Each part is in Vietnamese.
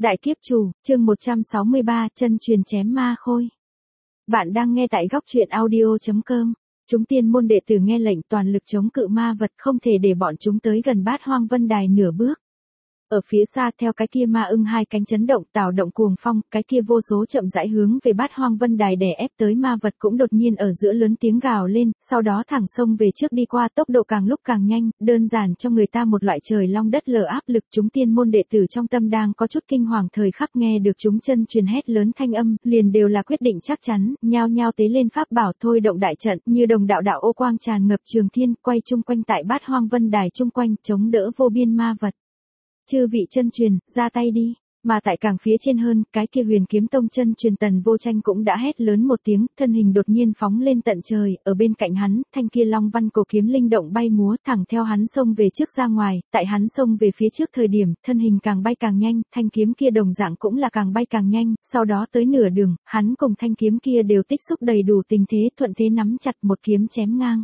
Đại kiếp chủ, chương 163, chân truyền chém ma khôi. Bạn đang nghe tại góc truyện audio.com. Chúng tiên môn đệ tử nghe lệnh toàn lực chống cự ma vật, không thể để bọn chúng tới gần Bát Hoang Vân Đài nửa bước. Ở phía xa theo cái kia ma ưng hai cánh chấn động tạo động cuồng phong, cái kia vô số chậm rãi hướng về Bát Hoang Vân Đài đè ép tới ma vật cũng đột nhiên ở giữa lớn tiếng gào lên, sau đó thẳng xông về trước đi qua tốc độ càng lúc càng nhanh, đơn giản cho người ta một loại trời long đất lở áp lực. Chúng tiên môn đệ tử trong tâm đang có chút kinh hoàng thời khắc nghe được chúng chân truyền hét lớn thanh âm, liền đều là quyết định chắc chắn, nhao nhao tế lên pháp bảo thôi động đại trận, như đồng đạo đạo ô quang tràn ngập trường thiên, quay chung quanh tại Bát Hoang Vân Đài chung quanh, chống đỡ vô biên ma vật. Chư vị chân truyền, ra tay đi. Mà tại càng phía trên hơn, cái kia Huyền Kiếm Tông chân truyền Tần Vô Tranh cũng đã hét lớn một tiếng, thân hình đột nhiên phóng lên tận trời, ở bên cạnh hắn, thanh kia long văn cổ kiếm linh động bay múa, thẳng theo hắn xông về trước ra ngoài, tại hắn xông về phía trước thời điểm, thân hình càng bay càng nhanh, thanh kiếm kia đồng dạng cũng là càng bay càng nhanh, sau đó tới nửa đường, hắn cùng thanh kiếm kia đều tích xúc đầy đủ tình thế, thuận thế nắm chặt một kiếm chém ngang.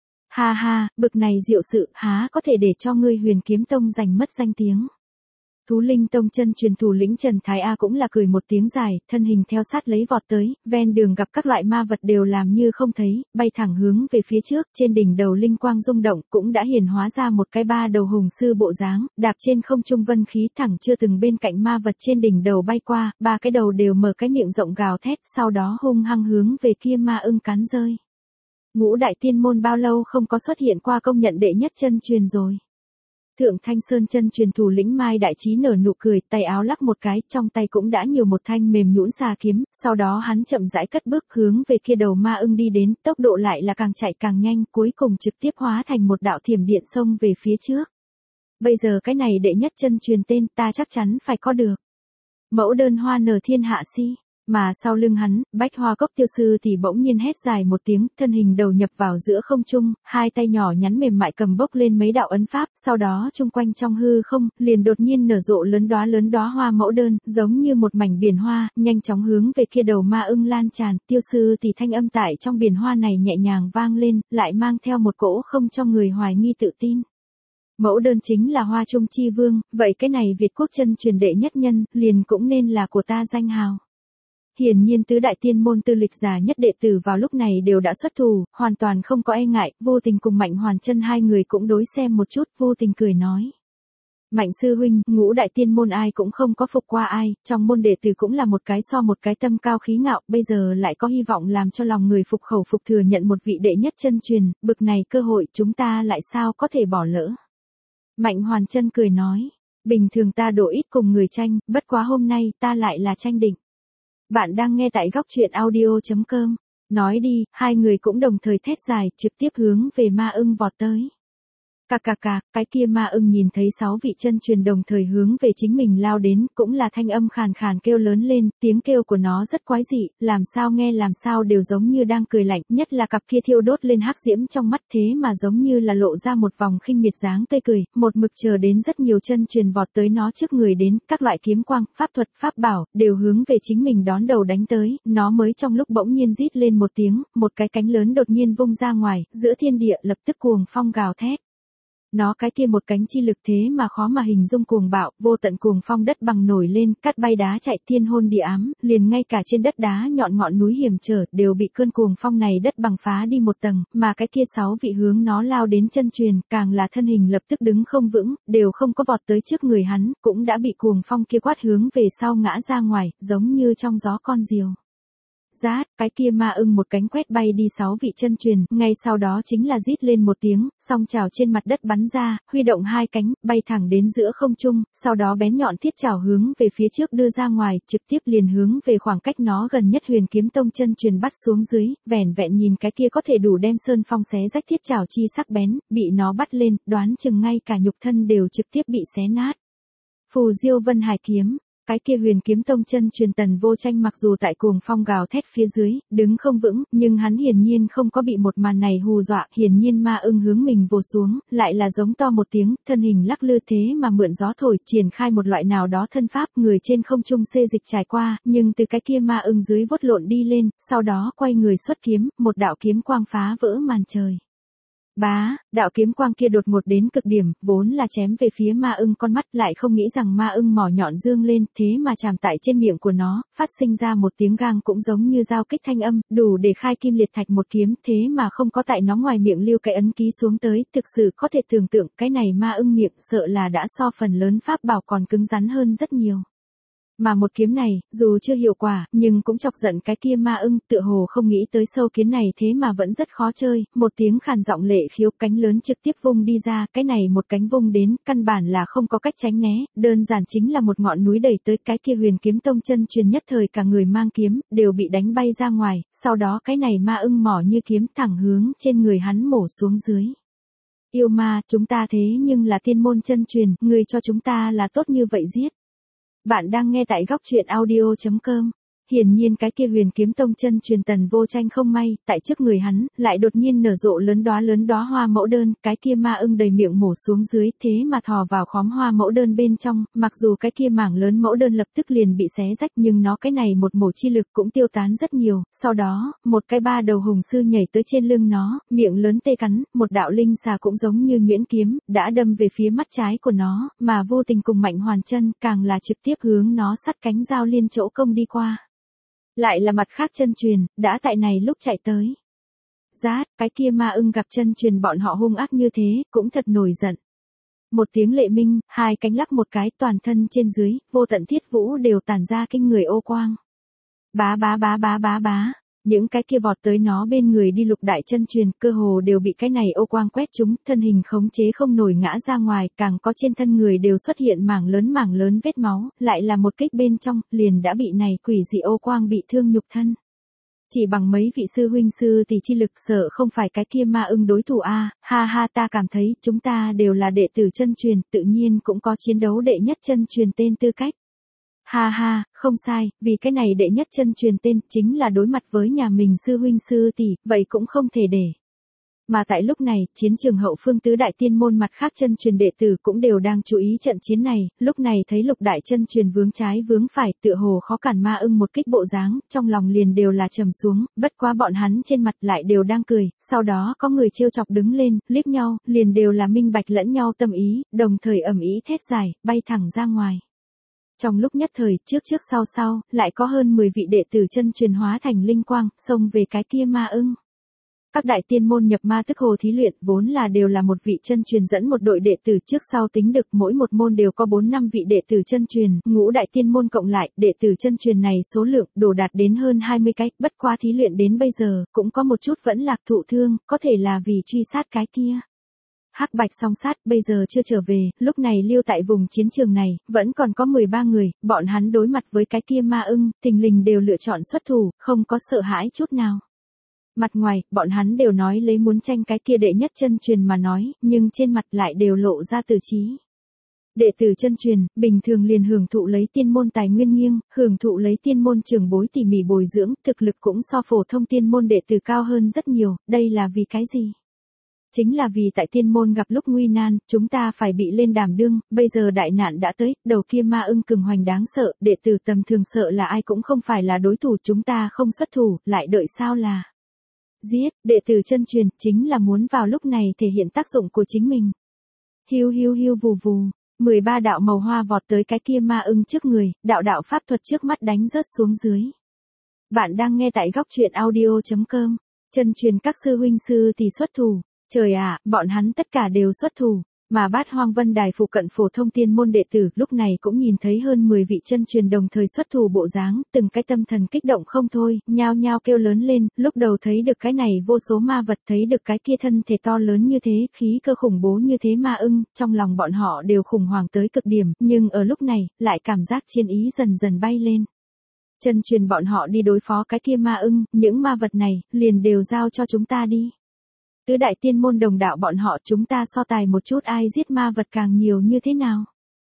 Ha ha, bực này diệu sự, há có thể để cho ngươi Huyền Kiếm Tông giành mất danh tiếng. Thú Linh Tông chân truyền thủ lĩnh Trần Thái A cũng là cười một tiếng dài, thân hình theo sát lấy vọt tới, ven đường gặp các loại ma vật đều làm như không thấy, bay thẳng hướng về phía trước, trên đỉnh đầu linh quang rung động, cũng đã hiển hóa ra một cái ba đầu hùng sư bộ dáng, đạp trên không trung vân khí thẳng chưa từng bên cạnh ma vật trên đỉnh đầu bay qua, ba cái đầu đều mở cái miệng rộng gào thét, sau đó hung hăng hướng về kia ma ưng cắn rơi. Ngũ đại tiên môn bao lâu không có xuất hiện qua công nhận đệ nhất chân truyền rồi. Thượng Thanh Sơn chân truyền thủ lĩnh Mai Đại Trí nở nụ cười, tay áo lắc một cái, trong tay cũng đã nhiều một thanh mềm nhũn xà kiếm, sau đó hắn chậm rãi cất bước hướng về kia đầu ma ưng đi đến, tốc độ lại là càng chạy càng nhanh, cuối cùng trực tiếp hóa thành một đạo thiểm điện xông về phía trước. Bây giờ cái này đệ nhất chân truyền tên ta chắc chắn phải có được. Mẫu đơn hoa nở thiên hạ si. Mà sau lưng hắn, Bách Hoa Cốc Tiêu Sư thì bỗng nhiên hét dài một tiếng, thân hình đầu nhập vào giữa không trung, hai tay nhỏ nhắn mềm mại cầm bốc lên mấy đạo ấn pháp, sau đó chung quanh trong hư không, liền đột nhiên nở rộ lớn đóa hoa mẫu đơn, giống như một mảnh biển hoa, nhanh chóng hướng về kia đầu ma ưng lan tràn. Tiêu Sư thì thanh âm tại trong biển hoa này nhẹ nhàng vang lên, lại mang theo một cỗ không cho người hoài nghi tự tin. Mẫu đơn chính là Hoa Trung Chi Vương, vậy cái này Việt quốc chân truyền đệ nhất nhân, liền cũng nên là của ta danh hào. Hiển nhiên tứ đại tiên môn tư lịch già nhất đệ tử vào lúc này đều đã xuất thủ, hoàn toàn không có e ngại, Vô Tình cùng Mạnh Hoàn Chân hai người cũng đối xem một chút, Vô Tình cười nói. Mạnh sư huynh, ngũ đại tiên môn ai cũng không có phục qua ai, trong môn đệ tử cũng là một cái so một cái tâm cao khí ngạo, bây giờ lại có hy vọng làm cho lòng người phục khẩu phục thừa nhận một vị đệ nhất chân truyền, bực này cơ hội chúng ta lại sao có thể bỏ lỡ. Mạnh Hoàn Chân cười nói, bình thường ta đổ ít cùng người tranh, bất quá hôm nay ta lại là tranh định. Bạn đang nghe tại góc truyện audio.com. Nói đi, hai người cũng đồng thời thét dài, trực tiếp hướng về ma ưng vọt tới. Cái kia ma ưng nhìn thấy 6 vị chân truyền đồng thời hướng về chính mình lao đến, cũng là thanh âm khàn khàn kêu lớn lên, tiếng kêu của nó rất quái dị, làm sao đều giống như đang cười lạnh, nhất là cặp kia thiêu đốt lên hắc diễm trong mắt thế mà giống như là lộ ra một vòng khinh miệt dáng tươi cười, một mực chờ đến rất nhiều chân truyền vọt tới nó trước người đến, các loại kiếm quang, pháp thuật, pháp bảo, đều hướng về chính mình đón đầu đánh tới, nó mới trong lúc bỗng nhiên rít lên một tiếng, một cái cánh lớn đột nhiên vung ra ngoài, giữa thiên địa lập tức cuồng phong gào thét. Nó cái kia một cánh chi lực thế mà khó mà hình dung cuồng bạo, vô tận cuồng phong đất bằng nổi lên, cát bay đá chạy thiên hôn địa ám, liền ngay cả trên đất đá nhọn ngọn núi hiểm trở đều bị cơn cuồng phong này đất bằng phá đi một tầng, mà cái kia 6 vị hướng nó lao đến chân truyền, càng là thân hình lập tức đứng không vững, đều không có vọt tới trước người hắn, cũng đã bị cuồng phong kia quát hướng về sau ngã ra ngoài, giống như trong gió con diều. Rát, cái kia ma ưng một cánh quét bay đi 6 vị chân truyền, ngay sau đó chính là rít lên một tiếng, song chảo trên mặt đất bắn ra, huy động hai cánh, bay thẳng đến giữa không trung, sau đó bén nhọn thiết chảo hướng về phía trước đưa ra ngoài, trực tiếp liền hướng về khoảng cách nó gần nhất Huyền Kiếm Tông chân truyền bắt xuống dưới, vẻn vẹn nhìn cái kia có thể đủ đem sơn phong xé rách thiết chảo chi sắc bén, bị nó bắt lên, đoán chừng ngay cả nhục thân đều trực tiếp bị xé nát. Phù Diêu Vân Hải kiếm. Cái kia Huyền Kiếm Tông chân truyền Tần Vô Tranh mặc dù tại cuồng phong gào thét phía dưới, đứng không vững, nhưng hắn hiển nhiên không có bị một màn này hù dọa, hiển nhiên ma ưng hướng mình vồ xuống, lại là giống to một tiếng, thân hình lắc lư thế mà mượn gió thổi, triển khai một loại nào đó thân pháp, người trên không trung xê dịch trải qua, nhưng từ cái kia ma ưng dưới vốt lộn đi lên, sau đó quay người xuất kiếm, một đạo kiếm quang phá vỡ màn trời. Bá, đạo kiếm quang kia đột ngột đến cực điểm, vốn là chém về phía ma ưng con mắt, lại không nghĩ rằng ma ưng mỏ nhọn dương lên, thế mà chạm tại trên miệng của nó, phát sinh ra một tiếng gang cũng giống như dao kích thanh âm, đủ để khai kim liệt thạch một kiếm, thế mà không có tại nó ngoài miệng lưu cái ấn ký xuống tới, thực sự có thể tưởng tượng cái này ma ưng miệng sợ là đã so phần lớn pháp bảo còn cứng rắn hơn rất nhiều. Mà một kiếm này, dù chưa hiệu quả, nhưng cũng chọc giận cái kia ma ưng, tựa hồ không nghĩ tới sâu kiến này thế mà vẫn rất khó chơi, một tiếng khàn giọng lệ khiếu, cánh lớn trực tiếp vung đi ra, cái này một cánh vung đến, căn bản là không có cách tránh né, đơn giản chính là một ngọn núi đẩy tới, cái kia Huyền Kiếm Tông chân truyền nhất thời cả người mang kiếm, đều bị đánh bay ra ngoài, sau đó cái này ma ưng mỏ như kiếm thẳng hướng trên người hắn mổ xuống dưới. Yêu ma, chúng ta thế nhưng là tiên môn chân truyền, người cho chúng ta là tốt như vậy giết. Bạn đang nghe tại góc truyện audio.com. Hiển nhiên cái kia Huyền Kiếm Tông chân truyền Tần Vô Tranh không may, tại trước người hắn, lại đột nhiên nở rộ lớn đóa hoa mẫu đơn, cái kia ma ưng đầy miệng mổ xuống dưới, thế mà thò vào khóm hoa mẫu đơn bên trong, mặc dù cái kia mảng lớn mẫu đơn lập tức liền bị xé rách nhưng nó cái này một mổ chi lực cũng tiêu tán rất nhiều, sau đó, một cái ba đầu hùng sư nhảy tới trên lưng nó, miệng lớn tê cắn, một đạo linh xà cũng giống như nhuyễn kiếm, đã đâm về phía mắt trái của nó, mà vô tình cùng Mạnh Hoàn Chân, càng là trực tiếp hướng nó sắt cánh dao liên chỗ công đi qua. Lại là mặt khác chân truyền, đã tại này lúc chạy tới. Rát, cái kia ma ưng gặp chân truyền bọn họ hung ác như thế, cũng thật nổi giận. Một tiếng lệ minh, hai cánh lắc một cái, toàn thân trên dưới, vô tận thiết vũ đều tản ra kinh người ô quang. Bá bá bá bá bá bá. Những cái kia vọt tới nó bên người đi lục đại chân truyền, cơ hồ đều bị cái này ô quang quét trúng, thân hình khống chế không nổi ngã ra ngoài, càng có trên thân người đều xuất hiện mảng lớn vết máu, lại là một kích bên trong, liền đã bị này quỷ dị ô quang bị thương nhục thân. Chỉ bằng mấy vị sư huynh sư tỷ chi lực sợ không phải cái kia ma ưng đối thủ a, ha ha, ta cảm thấy chúng ta đều là đệ tử chân truyền, tự nhiên cũng có chiến đấu đệ nhất chân truyền tên tư cách. Ha ha, không sai, vì cái này đệ nhất chân truyền tên chính là đối mặt với nhà mình sư huynh sư tỷ, vậy cũng không thể để. Mà tại lúc này, chiến trường hậu phương tứ đại tiên môn mặt khác chân truyền đệ tử cũng đều đang chú ý trận chiến này, lúc này thấy lục đại chân truyền vướng trái vướng phải, tựa hồ khó cản ma ưng một kích bộ dáng, trong lòng liền đều là trầm xuống, bất quá bọn hắn trên mặt lại đều đang cười, sau đó có người trêu chọc đứng lên, liếc nhau, liền đều là minh bạch lẫn nhau tâm ý, đồng thời ầm ĩ thét dài, bay thẳng ra ngoài. Trong lúc nhất thời, trước sau, lại có hơn 10 vị đệ tử chân truyền hóa thành linh quang, xông về cái kia ma ưng. Các đại tiên môn nhập ma tức hồ thí luyện, vốn là đều là một vị chân truyền dẫn một đội đệ tử, trước sau tính được mỗi một môn đều có 4-5 vị đệ tử chân truyền, ngũ đại tiên môn cộng lại, đệ tử chân truyền này số lượng đồ đạt đến hơn 20 cái, bất quá thí luyện đến bây giờ, cũng có một chút vẫn lạc thụ thương, có thể là vì truy sát cái kia. Hắc Bạch Song Sát bây giờ chưa trở về, lúc này lưu tại vùng chiến trường này, vẫn còn có 13 người, bọn hắn đối mặt với cái kia ma ưng, tình lình đều lựa chọn xuất thủ, không có sợ hãi chút nào. Mặt ngoài, bọn hắn đều nói lấy muốn tranh cái kia đệ nhất chân truyền mà nói, nhưng trên mặt lại đều lộ ra tử trí. Đệ tử chân truyền, bình thường liền hưởng thụ lấy tiên môn tài nguyên nghiêng, hưởng thụ lấy tiên môn trưởng bối tỉ mỉ bồi dưỡng, thực lực cũng so phổ thông tiên môn đệ tử cao hơn rất nhiều, đây là vì cái gì? Chính là vì tại tiên môn gặp lúc nguy nan, chúng ta phải bị lên đảm đương, bây giờ đại nạn đã tới, đầu kia ma ưng cường hoành đáng sợ, đệ tử tầm thường sợ là ai cũng không phải là đối thủ, chúng ta không xuất thủ, lại đợi sao là giết, đệ tử chân truyền, chính là muốn vào lúc này thể hiện tác dụng của chính mình. Hiu hiu hiu vù vù, 13 đạo màu hoa vọt tới cái kia ma ưng trước người, đạo pháp thuật trước mắt đánh rớt xuống dưới. Bạn đang nghe tại góc truyện audio.com, chân truyền các sư huynh sư thì xuất thủ. Trời ạ, bọn hắn tất cả đều xuất thủ, mà Bát Hoang Vân Đài phụ cận phổ thông tiên môn đệ tử lúc này cũng nhìn thấy hơn 10 vị chân truyền đồng thời xuất thủ bộ dáng, từng cái tâm thần kích động không thôi, nhao nhao kêu lớn lên, lúc đầu thấy được cái này vô số ma vật, thấy được cái kia thân thể to lớn như thế, khí cơ khủng bố như thế ma ưng, trong lòng bọn họ đều khủng hoảng tới cực điểm, nhưng ở lúc này, lại cảm giác chiến ý dần dần bay lên. Chân truyền bọn họ đi đối phó cái kia ma ưng, những ma vật này, liền đều giao cho chúng ta đi. Tứ đại tiên môn đồng đạo bọn họ, chúng ta so tài một chút ai giết ma vật càng nhiều như thế nào.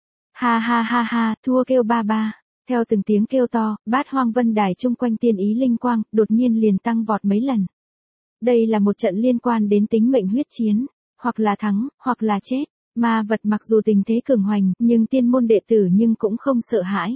Ha ha ha ha, thua kêu ba ba. Theo từng tiếng kêu to, Bát Hoang Vân Đài chung quanh tiên ý linh quang, đột nhiên liền tăng vọt mấy lần. Đây là một trận liên quan đến tính mệnh huyết chiến, hoặc là thắng, hoặc là chết. Ma vật mặc dù tình thế cường hoành, nhưng tiên môn đệ tử nhưng cũng không sợ hãi.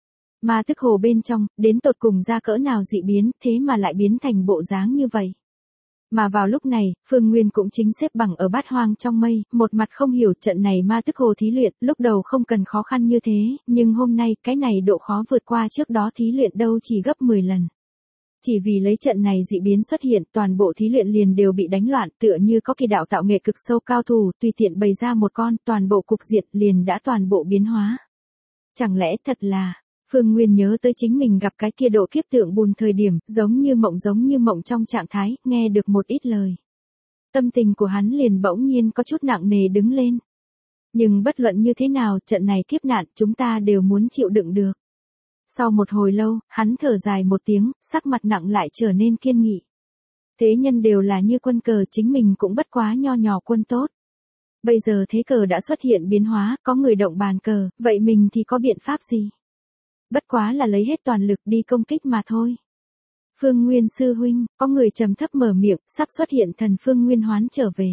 Ma tức hồ bên trong, đến tột cùng ra cỡ nào dị biến, thế mà lại biến thành bộ dáng như vậy. Mà vào lúc này, Phương Nguyên cũng chính xếp bằng ở bát hoang trong mây, một mặt không hiểu trận này ma tức hồ thí luyện, lúc đầu không cần khó khăn như thế, nhưng hôm nay cái này độ khó vượt qua trước đó thí luyện đâu chỉ gấp 10 lần. Chỉ vì lấy trận này dị biến xuất hiện, toàn bộ thí luyện liền đều bị đánh loạn, tựa như có kỳ đạo tạo nghệ cực sâu cao thủ, tùy tiện bày ra một con, toàn bộ cục diện liền đã toàn bộ biến hóa. Chẳng lẽ thật là, Phương Nguyên nhớ tới chính mình gặp cái kia độ kiếp tượng bùn thời điểm, giống như mộng trong trạng thái, nghe được một ít lời. Tâm tình của hắn liền bỗng nhiên có chút nặng nề đứng lên. Nhưng bất luận như thế nào, trận này kiếp nạn, chúng ta đều muốn chịu đựng được. Sau một hồi lâu, hắn thở dài một tiếng, sắc mặt nặng lại trở nên kiên nghị. Thế nhân đều là như quân cờ, chính mình cũng bất quá nho nhỏ quân tốt. Bây giờ thế cờ đã xuất hiện biến hóa, có người động bàn cờ, vậy mình thì có biện pháp gì? Bất quá là lấy hết toàn lực đi công kích mà thôi. Phương Nguyên sư huynh, có người trầm thấp mở miệng, sắp xuất hiện thần Phương Nguyên hoán trở về.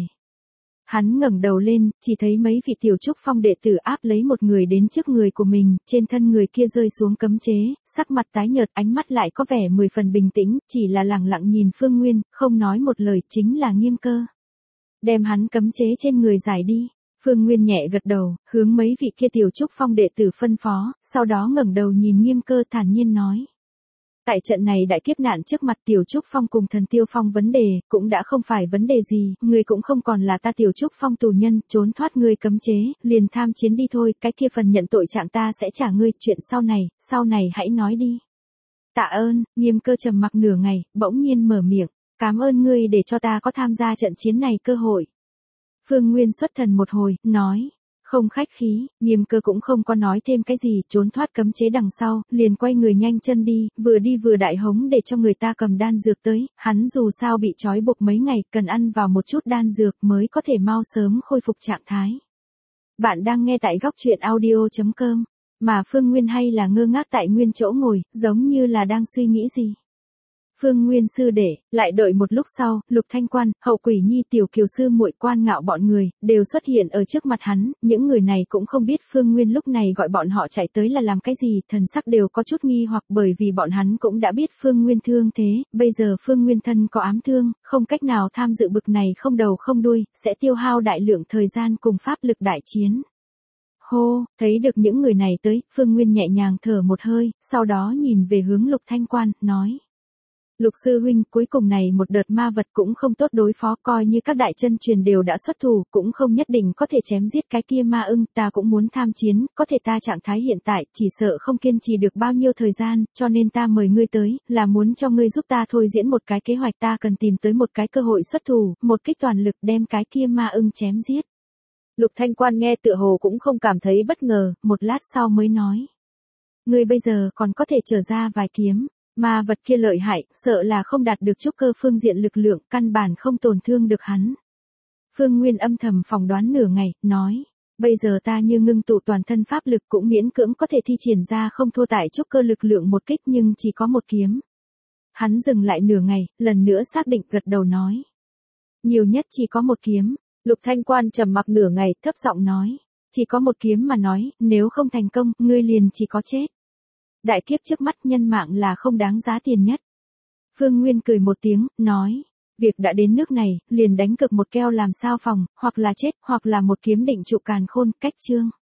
Hắn ngẩng đầu lên, chỉ thấy mấy vị tiểu trúc phong đệ tử áp lấy một người đến trước người của mình, trên thân người kia rơi xuống cấm chế, sắc mặt tái nhợt, ánh mắt lại có vẻ 10 phần bình tĩnh, chỉ là lẳng lặng nhìn Phương Nguyên, không nói một lời, chính là Nghiêm Cơ. Đem hắn cấm chế trên người giải đi. Phương Nguyên nhẹ gật đầu, hướng mấy vị kia tiểu trúc phong đệ tử phân phó, sau đó ngẩng đầu nhìn Nghiêm Cơ thản nhiên nói. Tại trận này đại kiếp nạn trước mặt tiểu trúc phong cùng thần tiêu phong vấn đề, cũng đã không phải vấn đề gì, ngươi cũng không còn là ta tiểu trúc phong tù nhân, trốn thoát ngươi cấm chế, liền tham chiến đi thôi, cái kia phần nhận tội trạng ta sẽ trả ngươi, chuyện sau này hãy nói đi. Tạ ơn, Nghiêm Cơ trầm mặc nửa ngày, bỗng nhiên mở miệng, cảm ơn ngươi để cho ta có tham gia trận chiến này cơ hội. Phương Nguyên xuất thần một hồi, nói, không khách khí, Nghiêm Cơ cũng không có nói thêm cái gì, trốn thoát cấm chế đằng sau, liền quay người nhanh chân đi vừa đại hống để cho người ta cầm đan dược tới, hắn dù sao bị trói buộc mấy ngày, cần ăn vào một chút đan dược mới có thể mau sớm khôi phục trạng thái. Bạn đang nghe tại góc truyện audio.com, mà Phương Nguyên hay là ngơ ngác tại nguyên chỗ ngồi, giống như là đang suy nghĩ gì. Phương Nguyên sư đệ, lại đợi một lúc sau, Lục Thanh Quan, Hậu Quỷ Nhi, Tiểu Kiều sư muội, Quan Ngạo bọn người đều xuất hiện ở trước mặt hắn, những người này cũng không biết Phương Nguyên lúc này gọi bọn họ chạy tới là làm cái gì, thần sắc đều có chút nghi hoặc, bởi vì bọn hắn cũng đã biết Phương Nguyên thương thế, bây giờ Phương Nguyên thân có ám thương, không cách nào tham dự bực này không đầu không đuôi, sẽ tiêu hao đại lượng thời gian cùng pháp lực đại chiến. Hô, thấy được những người này tới, Phương Nguyên nhẹ nhàng thở một hơi, sau đó nhìn về hướng Lục Thanh Quan, nói. Lục sư huynh, cuối cùng này một đợt ma vật cũng không tốt đối phó, coi như các đại chân truyền đều đã xuất thủ, cũng không nhất định có thể chém giết cái kia ma ưng, ta cũng muốn tham chiến, có thể ta trạng thái hiện tại, chỉ sợ không kiên trì được bao nhiêu thời gian, cho nên ta mời ngươi tới, là muốn cho ngươi giúp ta thôi diễn một cái kế hoạch, ta cần tìm tới một cái cơ hội xuất thủ, một kích toàn lực đem cái kia ma ưng chém giết. Lục Thanh Quan nghe tựa hồ cũng không cảm thấy bất ngờ, một lát sau mới nói. Ngươi bây giờ còn có thể trở ra vài kiếm. Ma vật kia lợi hại, sợ là không đạt được trúc cơ phương diện lực lượng, căn bản không tổn thương được hắn. Phương Nguyên âm thầm phỏng đoán nửa ngày, nói, bây giờ ta như ngưng tụ toàn thân pháp lực cũng miễn cưỡng có thể thi triển ra không thua tại trúc cơ lực lượng một kích nhưng chỉ có một kiếm. Hắn dừng lại nửa ngày, lần nữa xác định gật đầu nói. Nhiều nhất chỉ có một kiếm. Lục Thanh Quan trầm mặc nửa ngày, thấp giọng nói, chỉ có một kiếm mà nói, nếu không thành công, ngươi liền chỉ có chết. Đại kiếp trước mắt, nhân mạng là không đáng giá tiền nhất. Phương Nguyên cười một tiếng, nói, việc đã đến nước này, liền đánh cược một keo làm sao phòng, hoặc là chết, hoặc là một kiếm định trụ càn khôn, cách chương.